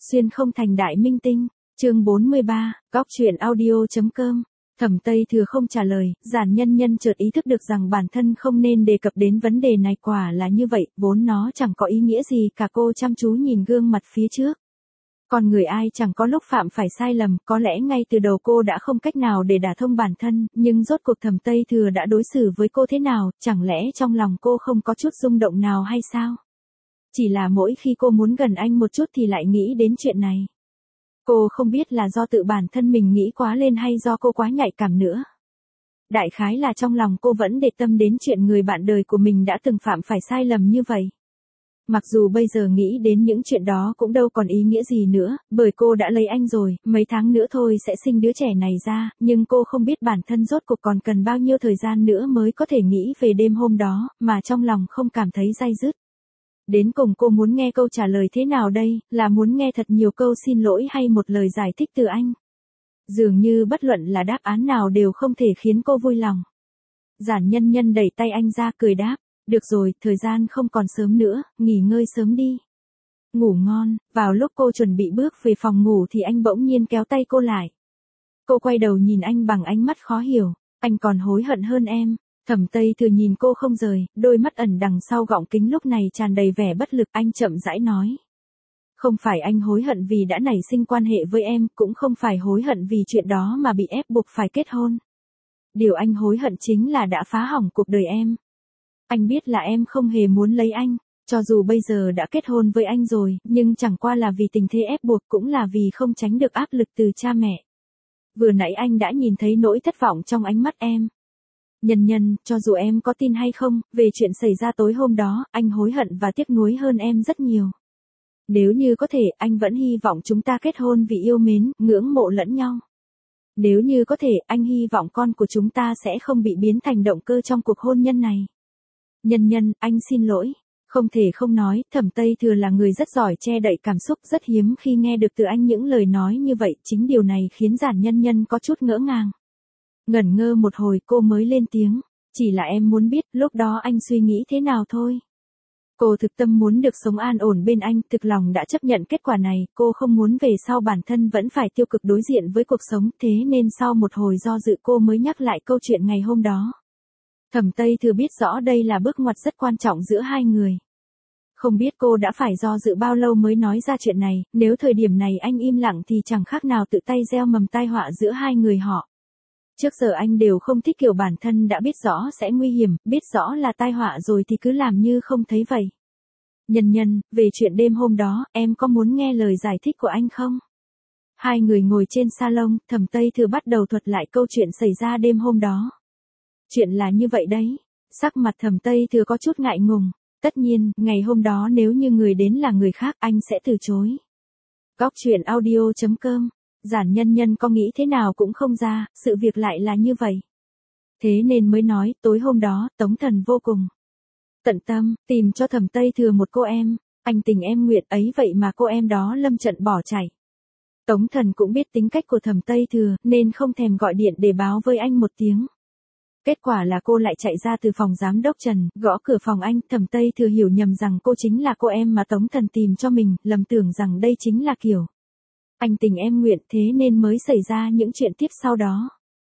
Xuyên không thành đại minh tinh. Chương 43, góc truyện audio.com. Thẩm Tây Thừa không trả lời, Giản Nhân Nhân chợt ý thức được rằng bản thân không nên đề cập đến vấn đề này, quả là như vậy, vốn nó chẳng có ý nghĩa gì cả. Cô chăm chú nhìn gương mặt phía trước. Con người ai chẳng có lúc phạm phải sai lầm, có lẽ ngay từ đầu cô đã không cách nào để đả thông bản thân, nhưng rốt cuộc Thẩm Tây Thừa đã đối xử với cô thế nào, chẳng lẽ trong lòng cô không có chút rung động nào hay sao? Chỉ là mỗi khi cô muốn gần anh một chút thì lại nghĩ đến chuyện này. Cô không biết là do tự bản thân mình nghĩ quá lên hay do cô quá nhạy cảm nữa. Đại khái là trong lòng cô vẫn để tâm đến chuyện người bạn đời của mình đã từng phạm phải sai lầm như vậy. Mặc dù bây giờ nghĩ đến những chuyện đó cũng đâu còn ý nghĩa gì nữa, bởi cô đã lấy anh rồi, mấy tháng nữa thôi sẽ sinh đứa trẻ này ra, nhưng cô không biết bản thân rốt cuộc còn cần bao nhiêu thời gian nữa mới có thể nghĩ về đêm hôm đó, mà trong lòng không cảm thấy day dứt. Đến cùng cô muốn nghe câu trả lời thế nào đây, là muốn nghe thật nhiều câu xin lỗi hay một lời giải thích từ anh? Dường như bất luận là đáp án nào đều không thể khiến cô vui lòng. Giản Nhân Nhân đẩy tay anh ra cười đáp, được rồi, thời gian không còn sớm nữa, nghỉ ngơi sớm đi. Ngủ ngon. Vào lúc cô chuẩn bị bước về phòng ngủ thì anh bỗng nhiên kéo tay cô lại. Cô quay đầu nhìn anh bằng ánh mắt khó hiểu, anh còn hối hận hơn em. Thẩm Tây Thừa nhìn cô không rời, đôi mắt ẩn đằng sau gọng kính lúc này tràn đầy vẻ bất lực. Anh chậm rãi nói, không phải anh hối hận vì đã nảy sinh quan hệ với em, cũng không phải hối hận vì chuyện đó mà bị ép buộc phải kết hôn. Điều anh hối hận chính là đã phá hỏng cuộc đời em. Anh biết là em không hề muốn lấy anh, cho dù bây giờ đã kết hôn với anh rồi, nhưng chẳng qua là vì tình thế ép buộc, cũng là vì không tránh được áp lực từ cha mẹ. Vừa nãy anh đã nhìn thấy nỗi thất vọng trong ánh mắt em. Nhân Nhân, cho dù em có tin hay không, về chuyện xảy ra tối hôm đó, anh hối hận và tiếc nuối hơn em rất nhiều. Nếu như có thể, anh vẫn hy vọng chúng ta kết hôn vì yêu mến, ngưỡng mộ lẫn nhau. Nếu như có thể, anh hy vọng con của chúng ta sẽ không bị biến thành động cơ trong cuộc hôn nhân này. Nhân Nhân, anh xin lỗi. Không thể không nói, Thẩm Tây Thừa là người rất giỏi che đậy cảm xúc, rất hiếm khi nghe được từ anh những lời nói như vậy, chính điều này khiến Giản Nhân Nhân có chút ngỡ ngàng. Ngẩn ngơ một hồi cô mới lên tiếng, chỉ là em muốn biết lúc đó anh suy nghĩ thế nào thôi. Cô thực tâm muốn được sống an ổn bên anh, thực lòng đã chấp nhận kết quả này, cô không muốn về sau bản thân vẫn phải tiêu cực đối diện với cuộc sống, thế nên sau một hồi do dự cô mới nhắc lại câu chuyện ngày hôm đó. Thẩm Tây Thừa biết rõ đây là bước ngoặt rất quan trọng giữa hai người. Không biết cô đã phải do dự bao lâu mới nói ra chuyện này, nếu thời điểm này anh im lặng thì chẳng khác nào tự tay gieo mầm tai họa giữa hai người họ. Trước giờ anh đều không thích kiểu bản thân đã biết rõ sẽ nguy hiểm, biết rõ là tai họa rồi thì cứ làm như không thấy vậy. Nhân Nhân, về chuyện đêm hôm đó, em có muốn nghe lời giải thích của anh không? Hai người ngồi trên salon, Thẩm Tây Thừa bắt đầu thuật lại câu chuyện xảy ra đêm hôm đó. Chuyện là như vậy đấy. Sắc mặt Thẩm Tây Thừa có chút ngại ngùng. Tất nhiên, ngày hôm đó nếu như người đến là người khác, anh sẽ từ chối. Góc truyện audio.com. Giản Nhân Nhân có nghĩ thế nào cũng không ra, sự việc lại là như vậy. Thế nên mới nói, tối hôm đó, Tống Thần vô cùng tận tâm, tìm cho Thẩm Tây Thừa một cô em, anh tình em nguyện ấy, vậy mà cô em đó lâm trận bỏ chạy. Tống Thần cũng biết tính cách của Thẩm Tây Thừa, nên không thèm gọi điện để báo với anh một tiếng. Kết quả là cô lại chạy ra từ phòng giám đốc Trần, gõ cửa phòng anh. Thẩm Tây Thừa hiểu nhầm rằng cô chính là cô em mà Tống Thần tìm cho mình, lầm tưởng rằng đây chính là kiểu anh tình em nguyện, thế nên mới xảy ra những chuyện tiếp sau đó.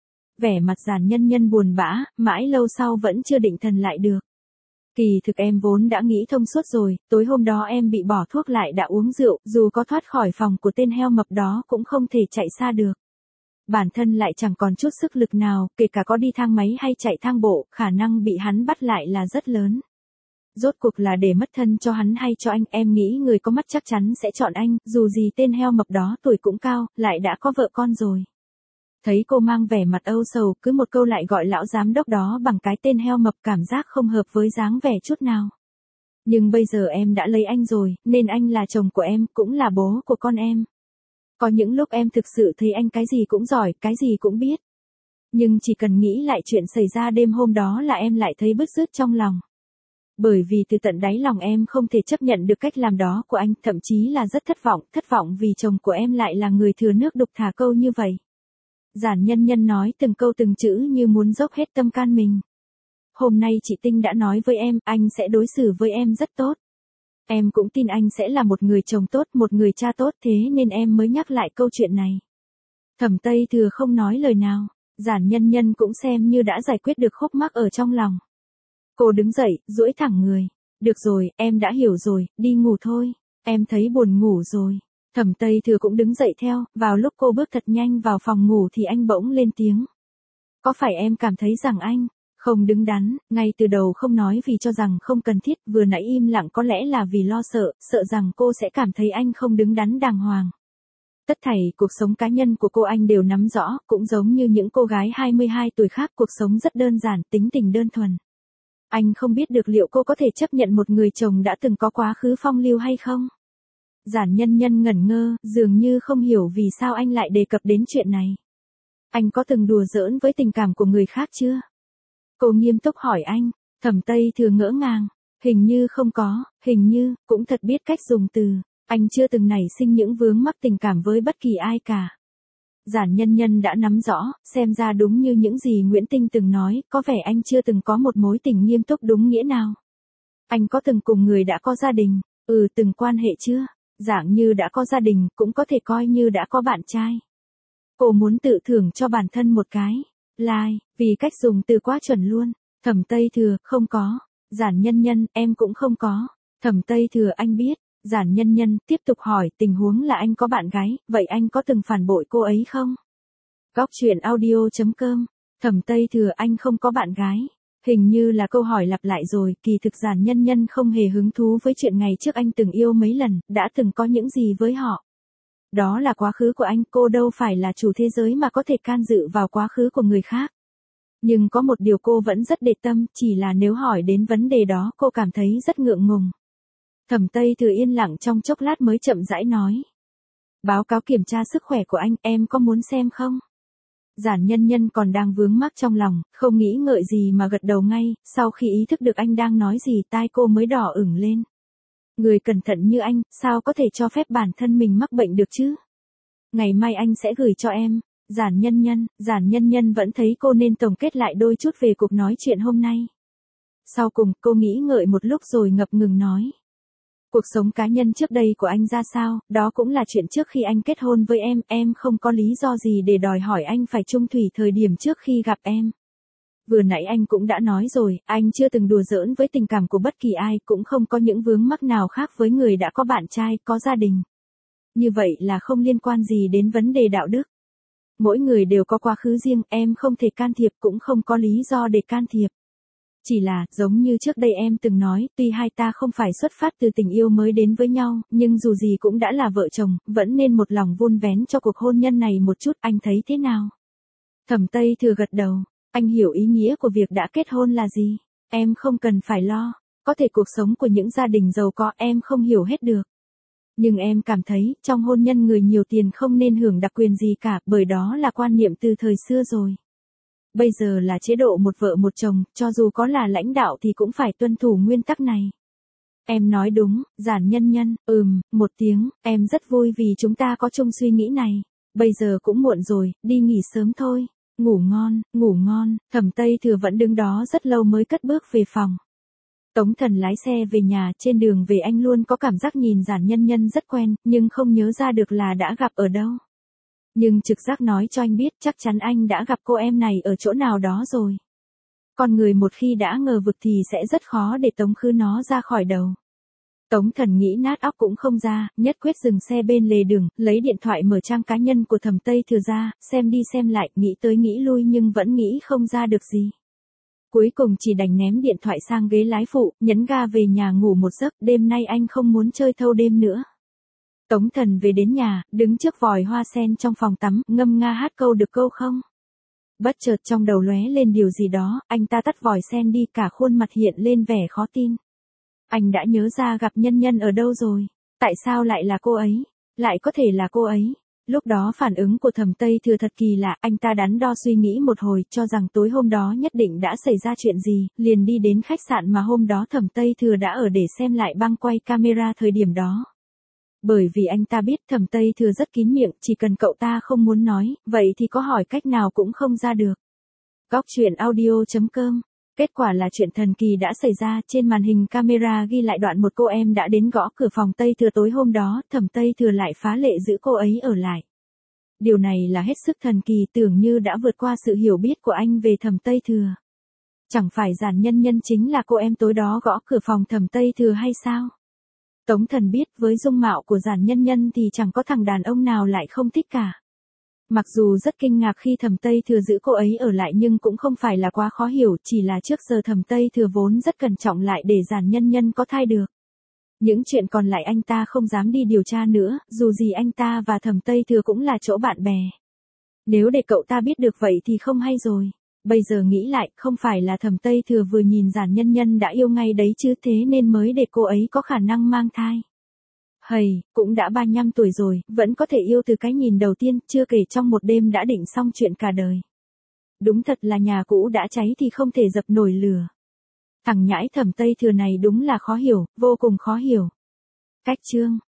Vẻ mặt Giản Nhân Nhân buồn bã, mãi lâu sau vẫn chưa định thần lại được. Kỳ thực em vốn đã nghĩ thông suốt rồi, tối hôm đó em bị bỏ thuốc lại đã uống rượu, dù có thoát khỏi phòng của tên heo mập đó cũng không thể chạy xa được. Bản thân lại chẳng còn chút sức lực nào, kể cả có đi thang máy hay chạy thang bộ, khả năng bị hắn bắt lại là rất lớn. Rốt cuộc là để mất thân cho hắn hay cho anh, em nghĩ người có mắt chắc chắn sẽ chọn anh, dù gì tên heo mập đó tuổi cũng cao, lại đã có vợ con rồi. Thấy cô mang vẻ mặt âu sầu, cứ một câu lại gọi lão giám đốc đó bằng cái tên heo mập, cảm giác không hợp với dáng vẻ chút nào. Nhưng bây giờ em đã lấy anh rồi, nên anh là chồng của em, cũng là bố của con em. Có những lúc em thực sự thấy anh cái gì cũng giỏi, cái gì cũng biết. Nhưng chỉ cần nghĩ lại chuyện xảy ra đêm hôm đó là em lại thấy bứt rứt trong lòng. Bởi vì từ tận đáy lòng em không thể chấp nhận được cách làm đó của anh, thậm chí là rất thất vọng vì chồng của em lại là người thừa nước đục thả câu như vậy. Giản Nhân Nhân nói từng câu từng chữ như muốn dốc hết tâm can mình. Hôm nay chị Tinh đã nói với em, anh sẽ đối xử với em rất tốt. Em cũng tin anh sẽ là một người chồng tốt, một người cha tốt, thế nên em mới nhắc lại câu chuyện này. Thẩm Tây Thừa không nói lời nào, Giản Nhân Nhân cũng xem như đã giải quyết được khúc mắc ở trong lòng. Cô đứng dậy, duỗi thẳng người. Được rồi, em đã hiểu rồi, đi ngủ thôi. Em thấy buồn ngủ rồi. Thẩm Tây Thừa cũng đứng dậy theo, vào lúc cô bước thật nhanh vào phòng ngủ thì anh bỗng lên tiếng. Có phải em cảm thấy rằng anh không đứng đắn, ngay từ đầu không nói vì cho rằng không cần thiết, vừa nãy im lặng có lẽ là vì lo sợ rằng cô sẽ cảm thấy anh không đứng đắn đàng hoàng. Tất thảy cuộc sống cá nhân của cô anh đều nắm rõ, cũng giống như những cô gái 22 tuổi khác, cuộc sống rất đơn giản, tính tình đơn thuần. Anh không biết được liệu cô có thể chấp nhận một người chồng đã từng có quá khứ phong lưu hay không? Giản Nhân Nhân ngẩn ngơ, dường như không hiểu vì sao anh lại đề cập đến chuyện này. Anh có từng đùa giỡn với tình cảm của người khác chưa? Cô nghiêm túc hỏi anh. Thẩm Tây Thừa ngỡ ngàng. Hình như không có, hình như, cũng thật biết cách dùng từ. Anh chưa từng nảy sinh những vướng mắc tình cảm với bất kỳ ai cả. Giản Nhân Nhân đã nắm rõ, xem ra đúng như những gì Nguyễn Tinh từng nói, có vẻ anh chưa từng có một mối tình nghiêm túc đúng nghĩa nào. Anh có từng cùng người đã có gia đình, từng quan hệ chưa? Dạng như đã có gia đình, cũng có thể coi như đã có bạn trai. Cô muốn tự thưởng cho bản thân một cái like, vì cách dùng từ quá chuẩn luôn. Thẩm Tây Thừa, không có. Giản Nhân Nhân, em cũng không có. Thẩm Tây Thừa, anh biết. Giản Nhân Nhân tiếp tục hỏi, tình huống là anh có bạn gái, vậy anh có từng phản bội cô ấy không? Góc truyện audio.com. Thẩm Tây Thừa, anh không có bạn gái. Hình như là câu hỏi lặp lại rồi, kỳ thực Giản Nhân Nhân không hề hứng thú với chuyện ngày trước anh từng yêu mấy lần, đã từng có những gì với họ. Đó là quá khứ của anh, cô đâu phải là chủ thế giới mà có thể can dự vào quá khứ của người khác. Nhưng có một điều cô vẫn rất để tâm, chỉ là nếu hỏi đến vấn đề đó cô cảm thấy rất ngượng ngùng. Thẩm Tây Thừa yên lặng trong chốc lát mới chậm rãi nói. Báo cáo kiểm tra sức khỏe của anh, em có muốn xem không? Giản Nhân Nhân còn đang vướng mắc trong lòng, không nghĩ ngợi gì mà gật đầu ngay, sau khi ý thức được anh đang nói gì tai cô mới đỏ ửng lên. Người cẩn thận như anh, sao có thể cho phép bản thân mình mắc bệnh được chứ? Ngày mai anh sẽ gửi cho em. Giản Nhân Nhân vẫn thấy cô nên tổng kết lại đôi chút về cuộc nói chuyện hôm nay. Sau cùng, cô nghĩ ngợi một lúc rồi ngập ngừng nói. Cuộc sống cá nhân trước đây của anh ra sao, đó cũng là chuyện trước khi anh kết hôn với em không có lý do gì để đòi hỏi anh phải chung thủy thời điểm trước khi gặp em. Vừa nãy anh cũng đã nói rồi, anh chưa từng đùa giỡn với tình cảm của bất kỳ ai, cũng không có những vướng mắc nào khác với người đã có bạn trai, có gia đình. Như vậy là không liên quan gì đến vấn đề đạo đức. Mỗi người đều có quá khứ riêng, em không thể can thiệp, cũng không có lý do để can thiệp. Chỉ là, giống như trước đây em từng nói, tuy hai ta không phải xuất phát từ tình yêu mới đến với nhau, nhưng dù gì cũng đã là vợ chồng, vẫn nên một lòng vun vén cho cuộc hôn nhân này một chút, anh thấy thế nào? Thẩm Tây Thừa gật đầu, anh hiểu ý nghĩa của việc đã kết hôn là gì, em không cần phải lo, có thể cuộc sống của những gia đình giàu có em không hiểu hết được. Nhưng em cảm thấy, trong hôn nhân người nhiều tiền không nên hưởng đặc quyền gì cả, bởi đó là quan niệm từ thời xưa rồi. Bây giờ là chế độ một vợ một chồng, cho dù có là lãnh đạo thì cũng phải tuân thủ nguyên tắc này. Em nói đúng, Giản Nhân Nhân, một tiếng, em rất vui vì chúng ta có chung suy nghĩ này. Bây giờ cũng muộn rồi, đi nghỉ sớm thôi. Ngủ ngon, Thẩm Tây Thừa vẫn đứng đó rất lâu mới cất bước về phòng. Tống Thần lái xe về nhà, trên đường về anh luôn có cảm giác nhìn Giản Nhân Nhân rất quen, nhưng không nhớ ra được là đã gặp ở đâu. Nhưng trực giác nói cho anh biết chắc chắn anh đã gặp cô em này ở chỗ nào đó rồi. Con người một khi đã ngờ vực thì sẽ rất khó để tống khứ nó ra khỏi đầu. Tống Thần nghĩ nát óc cũng không ra, nhất quyết dừng xe bên lề đường, lấy điện thoại mở trang cá nhân của Thẩm Tây Thừa ra, xem đi xem lại, nghĩ tới nghĩ lui nhưng vẫn nghĩ không ra được gì. Cuối cùng chỉ đành ném điện thoại sang ghế lái phụ, nhấn ga về nhà ngủ một giấc, đêm nay anh không muốn chơi thâu đêm nữa. Tống Thần về đến nhà, đứng trước vòi hoa sen trong phòng tắm, ngâm nga hát câu được câu không. Bất chợt trong đầu lóe lên điều gì đó, anh ta tắt vòi sen đi, cả khuôn mặt hiện lên vẻ khó tin. Anh đã nhớ ra gặp Nhân Nhân ở đâu rồi, tại sao lại là cô ấy, lại có thể là cô ấy. Lúc đó phản ứng của Thẩm Tây Thừa thật kỳ lạ, anh ta đắn đo suy nghĩ một hồi, cho rằng tối hôm đó nhất định đã xảy ra chuyện gì, liền đi đến khách sạn mà hôm đó Thẩm Tây Thừa đã ở để xem lại băng quay camera thời điểm đó. Bởi vì anh ta biết Thẩm Tây Thừa rất kín miệng, chỉ cần cậu ta không muốn nói, vậy thì có hỏi cách nào cũng không ra được. Góc truyện audio.com Kết quả là chuyện thần kỳ đã xảy ra, trên màn hình camera ghi lại đoạn một cô em đã đến gõ cửa phòng Tây Thừa tối hôm đó, Thẩm Tây Thừa lại phá lệ giữ cô ấy ở lại. Điều này là hết sức thần kỳ, tưởng như đã vượt qua sự hiểu biết của anh về Thẩm Tây Thừa. Chẳng phải Giản Nhân Nhân chính là cô em tối đó gõ cửa phòng Thẩm Tây Thừa hay sao? Tống Thần biết với dung mạo của Giản Nhân Nhân thì chẳng có thằng đàn ông nào lại không thích cả. Mặc dù rất kinh ngạc khi Thẩm Tây Thừa giữ cô ấy ở lại nhưng cũng không phải là quá khó hiểu, chỉ là trước giờ Thẩm Tây Thừa vốn rất cẩn trọng lại để Giản Nhân Nhân có thai được. Những chuyện còn lại anh ta không dám đi điều tra nữa, dù gì anh ta và Thẩm Tây Thừa cũng là chỗ bạn bè. Nếu để cậu ta biết được vậy thì không hay rồi. Bây giờ nghĩ lại, không phải là Thẩm Tây Thừa vừa nhìn Giản Nhân Nhân đã yêu ngay đấy chứ, thế nên mới để cô ấy có khả năng mang thai. Hầy, cũng đã 35 tuổi rồi, vẫn có thể yêu từ cái nhìn đầu tiên, chưa kể trong một đêm đã định xong chuyện cả đời. Đúng thật là nhà cũ đã cháy thì không thể dập nổi lửa. Thằng nhãi Thẩm Tây Thừa này đúng là khó hiểu, vô cùng khó hiểu. Cách chương